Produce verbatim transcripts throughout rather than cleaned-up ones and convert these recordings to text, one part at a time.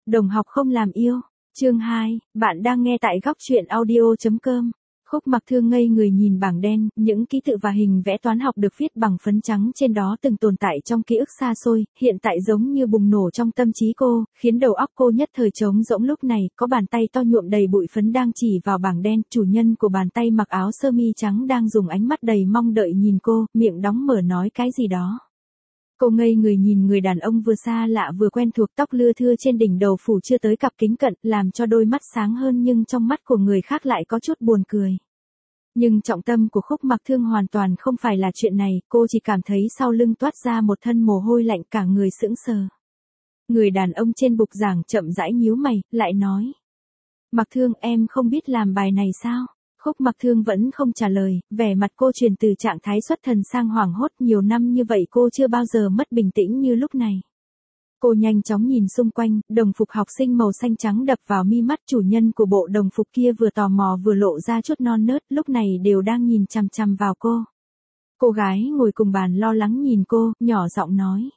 Đồng học không làm yêu. Chương hai, bạn đang nghe tại góc truyện audio chấm com. Khúc Mặc Thương ngây người nhìn bảng đen, những ký tự và hình vẽ toán học được viết bằng phấn trắng trên đó từng tồn tại trong ký ức xa xôi, hiện tại giống như bùng nổ trong tâm trí cô, khiến đầu óc cô nhất thời trống rỗng. Lúc này, có bàn tay to nhuộm đầy bụi phấn đang chỉ vào bảng đen, chủ nhân của bàn tay mặc áo sơ mi trắng đang dùng ánh mắt đầy mong đợi nhìn cô, miệng đóng mở nói cái gì đó. Cô ngây người nhìn người đàn ông vừa xa lạ vừa quen thuộc, tóc lưa thưa trên đỉnh đầu phủ chưa tới cặp kính cận, làm cho đôi mắt sáng hơn nhưng trong mắt của người khác lại có chút buồn cười. Nhưng trọng tâm của Khúc Mặc Thương hoàn toàn không phải là chuyện này, cô chỉ cảm thấy sau lưng toát ra một thân mồ hôi lạnh, cả người sững sờ. Người đàn ông trên bục giảng chậm rãi nhíu mày, lại nói. Mặc Thương, em không biết làm bài này sao? Khúc Mặc Thương vẫn không trả lời, vẻ mặt cô chuyển từ trạng thái xuất thần sang hoảng hốt. Nhiều năm như vậy cô chưa bao giờ mất bình tĩnh như lúc này. Cô nhanh chóng nhìn xung quanh, đồng phục học sinh màu xanh trắng đập vào mi mắt, chủ nhân của bộ đồng phục kia vừa tò mò vừa lộ ra chút non nớt, lúc này đều đang nhìn chằm chằm vào cô. Cô gái ngồi cùng bàn lo lắng nhìn cô, nhỏ giọng nói.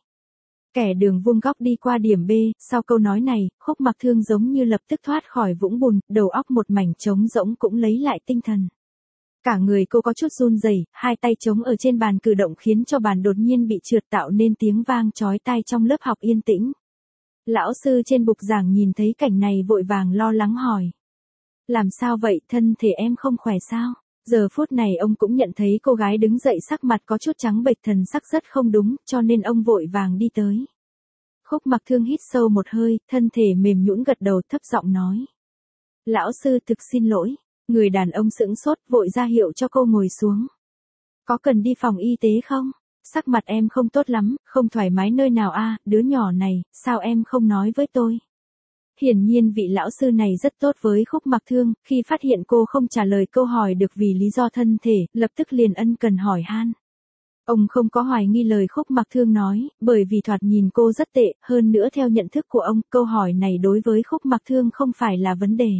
Kẻ đường vuông góc đi qua điểm B, sau câu nói này, Khúc Mặc Thương giống như lập tức thoát khỏi vũng bùn, đầu óc một mảnh trống rỗng cũng lấy lại tinh thần. Cả người cô có chút run rẩy, hai tay chống ở trên bàn cử động khiến cho bàn đột nhiên bị trượt tạo nên tiếng vang chói tai trong lớp học yên tĩnh. Lão sư trên bục giảng nhìn thấy cảnh này vội vàng lo lắng hỏi. Làm sao vậy, thân thể em không khỏe sao? Giờ phút này ông cũng nhận thấy cô gái đứng dậy sắc mặt có chút trắng bệch, thần sắc rất không đúng, cho nên ông vội vàng đi tới. Khúc Mặc Thương hít sâu một hơi, thân thể mềm nhũn gật đầu, thấp giọng nói. Lão sư, thực xin lỗi. Người đàn ông sững sốt, vội ra hiệu cho cô ngồi xuống. Có cần đi phòng y tế không? Sắc mặt em không tốt lắm, không thoải mái nơi nào a, à, đứa nhỏ này, sao em không nói với tôi? Hiển nhiên vị lão sư này rất tốt với Khúc Mặc Thương, khi phát hiện cô không trả lời câu hỏi được vì lý do thân thể, lập tức liền ân cần hỏi han. Ông không có hoài nghi lời Khúc Mặc Thương nói, bởi vì thoạt nhìn cô rất tệ, hơn nữa theo nhận thức của ông, câu hỏi này đối với Khúc Mặc Thương không phải là vấn đề.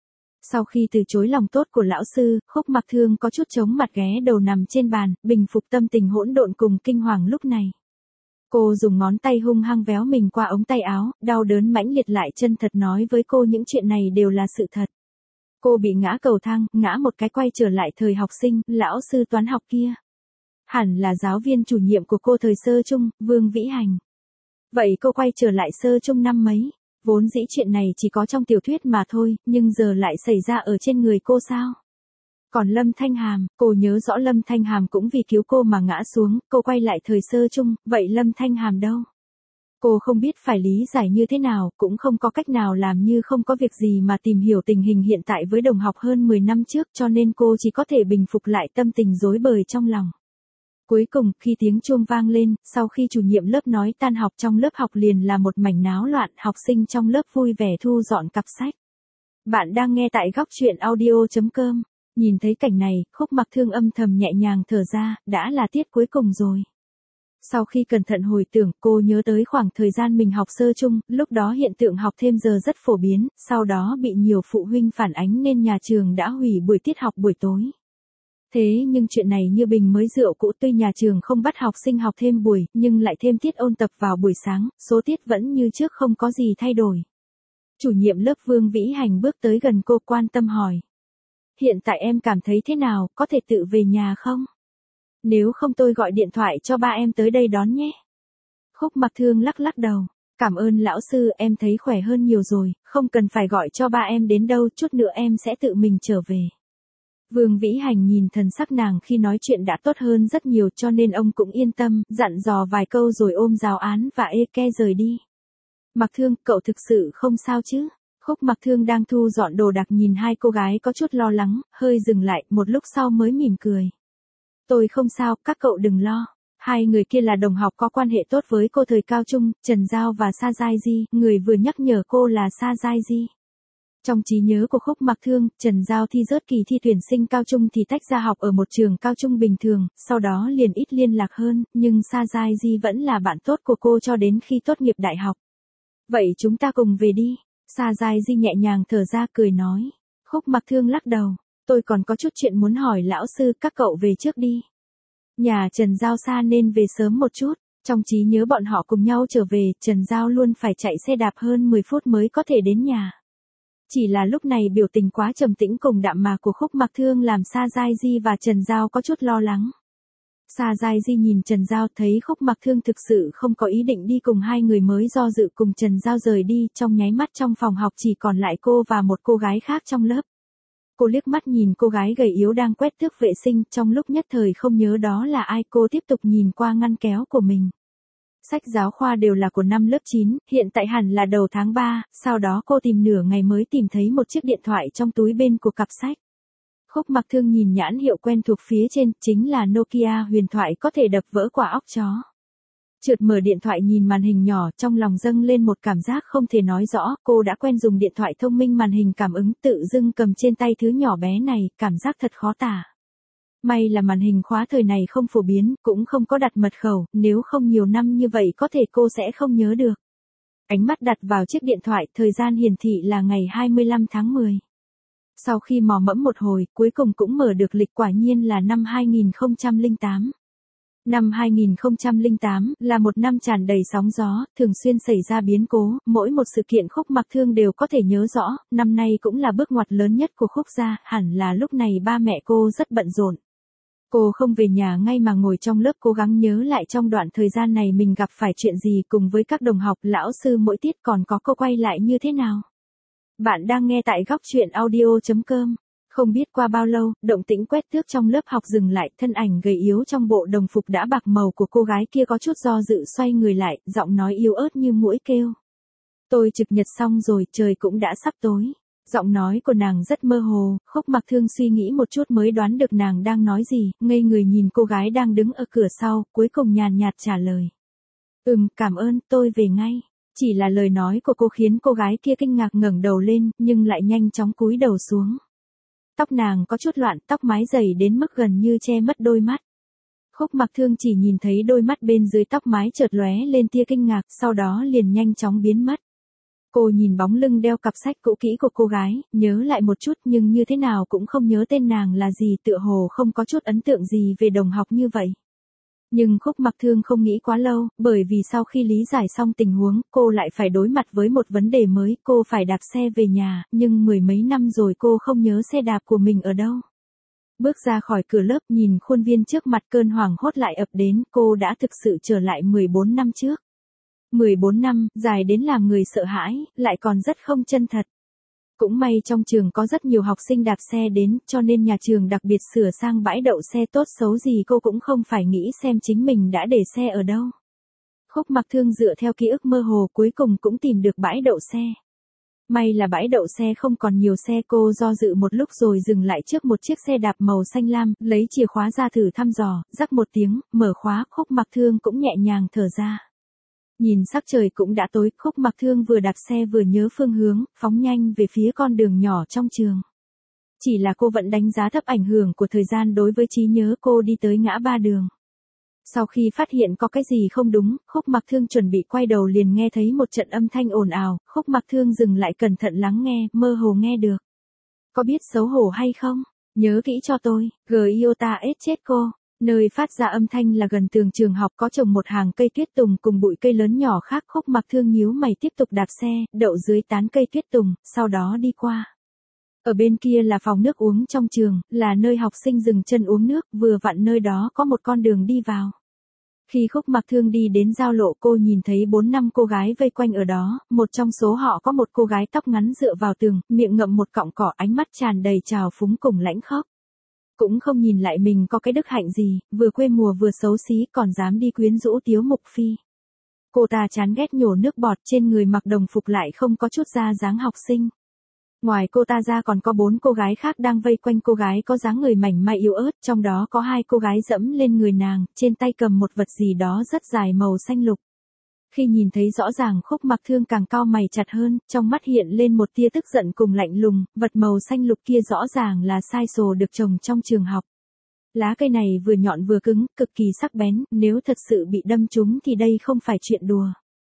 Sau khi từ chối lòng tốt của lão sư, Khúc Mặc Thương có chút chống mặt ghé đầu nằm trên bàn, bình phục tâm tình hỗn độn cùng kinh hoàng lúc này. Cô dùng ngón tay hung hăng véo mình qua ống tay áo, đau đớn mãnh liệt lại chân thật nói với cô những chuyện này đều là sự thật. Cô bị ngã cầu thang, ngã một cái quay trở lại thời học sinh, lão sư toán học kia. Hẳn là giáo viên chủ nhiệm của cô thời sơ trung, Vương Vĩ Hành. Vậy cô quay trở lại sơ trung năm mấy? Vốn dĩ chuyện này chỉ có trong tiểu thuyết mà thôi, nhưng giờ lại xảy ra ở trên người cô sao? Còn Lâm Thanh Hàm, cô nhớ rõ Lâm Thanh Hàm cũng vì cứu cô mà ngã xuống, cô quay lại thời sơ chung, vậy Lâm Thanh Hàm đâu? Cô không biết phải lý giải như thế nào, cũng không có cách nào làm như không có việc gì mà tìm hiểu tình hình hiện tại với đồng học hơn mười năm trước, cho nên cô chỉ có thể bình phục lại tâm tình rối bời trong lòng. Cuối cùng, khi tiếng chuông vang lên, sau khi chủ nhiệm lớp nói tan học, trong lớp học liền là một mảnh náo loạn, học sinh trong lớp vui vẻ thu dọn cặp sách. Bạn đang nghe tại góc truyện audio chấm com. Nhìn thấy cảnh này, Khúc Mặc Thương âm thầm nhẹ nhàng thở ra, đã là tiết cuối cùng rồi. Sau khi cẩn thận hồi tưởng, cô nhớ tới khoảng thời gian mình học sơ chung, lúc đó hiện tượng học thêm giờ rất phổ biến, sau đó bị nhiều phụ huynh phản ánh nên nhà trường đã hủy buổi tiết học buổi tối. Thế nhưng chuyện này như bình mới rượu cũ, tuy nhà trường không bắt học sinh học thêm buổi, nhưng lại thêm tiết ôn tập vào buổi sáng, số tiết vẫn như trước không có gì thay đổi. Chủ nhiệm lớp Vương Vĩ Hành bước tới gần cô, quan tâm hỏi. Hiện tại em cảm thấy thế nào, có thể tự về nhà không? Nếu không tôi gọi điện thoại cho ba em tới đây đón nhé. Khúc Mặc Thương lắc lắc đầu. Cảm ơn lão sư, em thấy khỏe hơn nhiều rồi, không cần phải gọi cho ba em đến đâu, chút nữa em sẽ tự mình trở về. Vương Vĩ Hành nhìn thần sắc nàng khi nói chuyện đã tốt hơn rất nhiều, cho nên ông cũng yên tâm, dặn dò vài câu rồi ôm giáo án và ê ke rời đi. Mặc Thương, cậu thực sự không sao chứ? Khúc Mặc Thương đang thu dọn đồ đạc nhìn hai cô gái có chút lo lắng, hơi dừng lại, một lúc sau mới mỉm cười. Tôi không sao, các cậu đừng lo. Hai người kia là đồng học có quan hệ tốt với cô thời cao trung, Trần Giao và Sa Giai Di, người vừa nhắc nhở cô là Sa Giai Di. Trong trí nhớ của Khúc Mặc Thương, Trần Giao thi rớt kỳ thi tuyển sinh cao trung thì tách ra học ở một trường cao trung bình thường, sau đó liền ít liên lạc hơn, nhưng Sa Giai Di vẫn là bạn tốt của cô cho đến khi tốt nghiệp đại học. Vậy chúng ta cùng về đi. Sa Giai Di nhẹ nhàng thở ra cười nói. Khúc Mặc Thương lắc đầu. Tôi còn có chút chuyện muốn hỏi lão sư, các cậu về trước đi. Nhà Trần Giao xa nên về sớm một chút. Trong trí nhớ bọn họ cùng nhau trở về, Trần Giao luôn phải chạy xe đạp hơn mười phút mới có thể đến nhà. Chỉ là lúc này biểu tình quá trầm tĩnh cùng đạm mạc của Khúc Mặc Thương làm Sa Giai Di và Trần Giao có chút lo lắng. Sa Giai Di nhìn Trần Giao thấy Khúc Mặc Thương thực sự không có ý định đi cùng hai người mới do dự cùng Trần Giao rời đi, trong nháy mắt trong phòng học chỉ còn lại cô và một cô gái khác trong lớp. Cô liếc mắt nhìn cô gái gầy yếu đang quét tước vệ sinh, trong lúc nhất thời không nhớ đó là ai, cô tiếp tục nhìn qua ngăn kéo của mình. Sách giáo khoa đều là của năm lớp chín, hiện tại hẳn là đầu tháng ba, sau đó cô tìm nửa ngày mới tìm thấy một chiếc điện thoại trong túi bên của cặp sách. Khúc Mặc Thương nhìn nhãn hiệu quen thuộc phía trên, chính là Nokia huyền thoại có thể đập vỡ quả óc chó. Trượt mở điện thoại nhìn màn hình nhỏ, trong lòng dâng lên một cảm giác không thể nói rõ, cô đã quen dùng điện thoại thông minh màn hình cảm ứng, tự dưng cầm trên tay thứ nhỏ bé này, cảm giác thật khó tả. May là màn hình khóa thời này không phổ biến, cũng không có đặt mật khẩu, nếu không nhiều năm như vậy có thể cô sẽ không nhớ được. Ánh mắt đặt vào chiếc điện thoại, thời gian hiển thị là ngày hai mươi lăm tháng mười. Sau khi mò mẫm một hồi, cuối cùng cũng mở được lịch, quả nhiên là năm hai nghìn không trăm lẻ tám. Năm hai nghìn không trăm lẻ tám là một năm tràn đầy sóng gió, thường xuyên xảy ra biến cố, mỗi một sự kiện Khúc Mặc Thương đều có thể nhớ rõ, năm nay cũng là bước ngoặt lớn nhất của Khúc gia, hẳn là lúc này ba mẹ cô rất bận rộn. Cô không về nhà ngay mà ngồi trong lớp cố gắng nhớ lại trong đoạn thời gian này mình gặp phải chuyện gì, cùng với các đồng học, lão sư mỗi tiết còn có cô quay lại như thế nào. Bạn đang nghe tại góc truyện audio chấm com. Không biết qua bao lâu, động tĩnh quét tước trong lớp học dừng lại, thân ảnh gầy yếu trong bộ đồng phục đã bạc màu của cô gái kia có chút do dự xoay người lại, giọng nói yếu ớt như muỗi kêu. Tôi trực nhật xong rồi, trời cũng đã sắp tối. Giọng nói của nàng rất mơ hồ, Khúc Mặc Thương suy nghĩ một chút mới đoán được nàng đang nói gì, ngây người nhìn cô gái đang đứng ở cửa sau, cuối cùng nhàn nhạt trả lời. Ừm, cảm ơn, tôi về ngay. Chỉ là lời nói của cô khiến cô gái kia kinh ngạc ngẩng đầu lên, nhưng lại nhanh chóng cúi đầu xuống. Tóc nàng có chút loạn, tóc mái dày đến mức gần như che mất đôi mắt. Khúc Mặc Thương chỉ nhìn thấy đôi mắt bên dưới tóc mái chợt lóe lên tia kinh ngạc, sau đó liền nhanh chóng biến mất. Cô nhìn bóng lưng đeo cặp sách cũ kỹ của cô gái, nhớ lại một chút nhưng như thế nào cũng không nhớ tên nàng là gì, tựa hồ không có chút ấn tượng gì về đồng học như vậy. Nhưng Khúc Mặc Thương không nghĩ quá lâu, bởi vì sau khi lý giải xong tình huống, cô lại phải đối mặt với một vấn đề mới, cô phải đạp xe về nhà, nhưng mười mấy năm rồi cô không nhớ xe đạp của mình ở đâu. Bước ra khỏi cửa lớp nhìn khuôn viên trước mặt, cơn hoảng hốt lại ập đến, cô đã thực sự trở lại mười bốn năm trước. mười bốn năm, dài đến làm người sợ hãi, lại còn rất không chân thật. Cũng may trong trường có rất nhiều học sinh đạp xe đến, cho nên nhà trường đặc biệt sửa sang bãi đậu xe, tốt xấu gì cô cũng không phải nghĩ xem chính mình đã để xe ở đâu. Khúc Mặc Thương dựa theo ký ức mơ hồ cuối cùng cũng tìm được bãi đậu xe. May là bãi đậu xe không còn nhiều xe, cô do dự một lúc rồi dừng lại trước một chiếc xe đạp màu xanh lam, lấy chìa khóa ra thử thăm dò, rắc một tiếng, mở khóa, Khúc Mặc Thương cũng nhẹ nhàng thở ra. Nhìn sắc trời cũng đã tối, Khúc Mặc Thương vừa đạp xe vừa nhớ phương hướng, phóng nhanh về phía con đường nhỏ trong trường. Chỉ là cô vẫn đánh giá thấp ảnh hưởng của thời gian đối với trí nhớ, cô đi tới ngã ba đường. Sau khi phát hiện có cái gì không đúng, Khúc Mặc Thương chuẩn bị quay đầu liền nghe thấy một trận âm thanh ồn ào, Khúc Mặc Thương dừng lại cẩn thận lắng nghe, mơ hồ nghe được. Có biết xấu hổ hay không? Nhớ kỹ cho tôi, Giota ết chết cô. Nơi phát ra âm thanh là gần tường trường học, có trồng một hàng cây tuyết tùng cùng bụi cây lớn nhỏ khác. Khúc Mặc Thương nhíu mày tiếp tục đạp xe, đậu dưới tán cây tuyết tùng, sau đó đi qua. Ở bên kia là phòng nước uống trong trường, là nơi học sinh dừng chân uống nước, vừa vặn nơi đó có một con đường đi vào. Khi Khúc Mặc Thương đi đến giao lộ, cô nhìn thấy bốn năm cô gái vây quanh ở đó, một trong số họ có một cô gái tóc ngắn dựa vào tường, miệng ngậm một cọng cỏ, ánh mắt tràn đầy trào phúng cùng lãnh khóc. Cũng không nhìn lại mình có cái đức hạnh gì, vừa quê mùa vừa xấu xí còn dám đi quyến rũ Tiếu Mục Phi. Cô ta chán ghét nhổ nước bọt, trên người mặc đồng phục lại không có chút da dáng học sinh. Ngoài cô ta ra còn có bốn cô gái khác đang vây quanh cô gái có dáng người mảnh mai yếu ớt, trong đó có hai cô gái dẫm lên người nàng, trên tay cầm một vật gì đó rất dài màu xanh lục. Khi nhìn thấy rõ ràng, Khúc Mặc Thương càng cau mày chặt hơn, trong mắt hiện lên một tia tức giận cùng lạnh lùng, vật màu xanh lục kia rõ ràng là sai sồ được trồng trong trường học. Lá cây này vừa nhọn vừa cứng, cực kỳ sắc bén, nếu thật sự bị đâm trúng thì đây không phải chuyện đùa.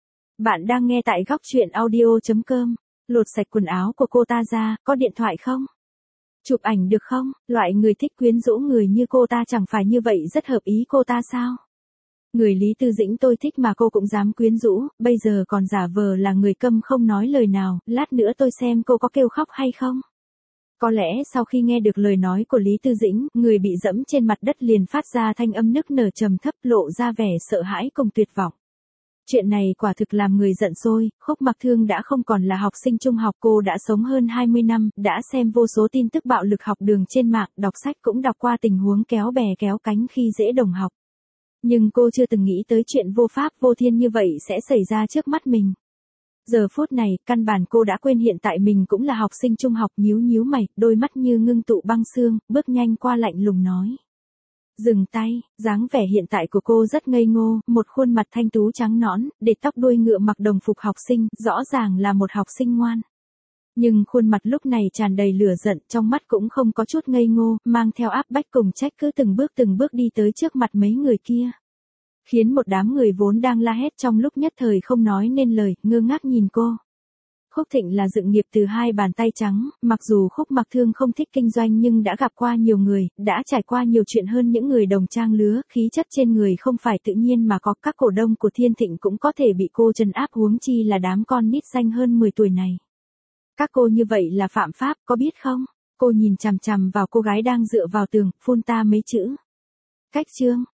Bạn đang nghe tại góc truyện audio chấm com. Lột sạch quần áo của cô ta ra, có điện thoại không? Chụp ảnh được không? Loại người thích quyến rũ người như cô ta chẳng phải như vậy rất hợp ý cô ta sao? Người Lý Tư Dĩnh tôi thích mà cô cũng dám quyến rũ, bây giờ còn giả vờ là người câm không nói lời nào, lát nữa tôi xem cô có kêu khóc hay không. Có lẽ sau khi nghe được lời nói của Lý Tư Dĩnh, người bị dẫm trên mặt đất liền phát ra thanh âm nức nở trầm thấp, lộ ra vẻ sợ hãi cùng tuyệt vọng. Chuyện này quả thực làm người giận sôi, Khúc Mặc Thương đã không còn là học sinh trung học, cô đã sống hơn hai mươi năm, đã xem vô số tin tức bạo lực học đường trên mạng, đọc sách cũng đọc qua tình huống kéo bè kéo cánh khi dễ đồng học. Nhưng cô chưa từng nghĩ tới chuyện vô pháp vô thiên như vậy sẽ xảy ra trước mắt mình. Giờ phút này, căn bản cô đã quên hiện tại mình cũng là học sinh trung học, nhíu nhíu mày, đôi mắt như ngưng tụ băng xương, bước nhanh qua lạnh lùng nói. Dừng tay, dáng vẻ hiện tại của cô rất ngây ngô, một khuôn mặt thanh tú trắng nõn, để tóc đuôi ngựa mặc đồng phục học sinh, rõ ràng là một học sinh ngoan. Nhưng khuôn mặt lúc này tràn đầy lửa giận, trong mắt cũng không có chút ngây ngô, mang theo áp bách cùng trách cứ từng bước từng bước đi tới trước mặt mấy người kia. Khiến một đám người vốn đang la hét trong lúc nhất thời không nói nên lời, ngơ ngác nhìn cô. Khúc Thịnh là dựng nghiệp từ hai bàn tay trắng, mặc dù Khúc Mặc Thương không thích kinh doanh nhưng đã gặp qua nhiều người, đã trải qua nhiều chuyện hơn những người đồng trang lứa, khí chất trên người không phải tự nhiên mà có, các cổ đông của Thiên Thịnh cũng có thể bị cô trấn áp, huống chi là đám con nít xanh hơn mười tuổi này. Các cô như vậy là phạm pháp, có biết không? Cô nhìn chằm chằm vào cô gái đang dựa vào tường, phun ta mấy chữ. Cách trương,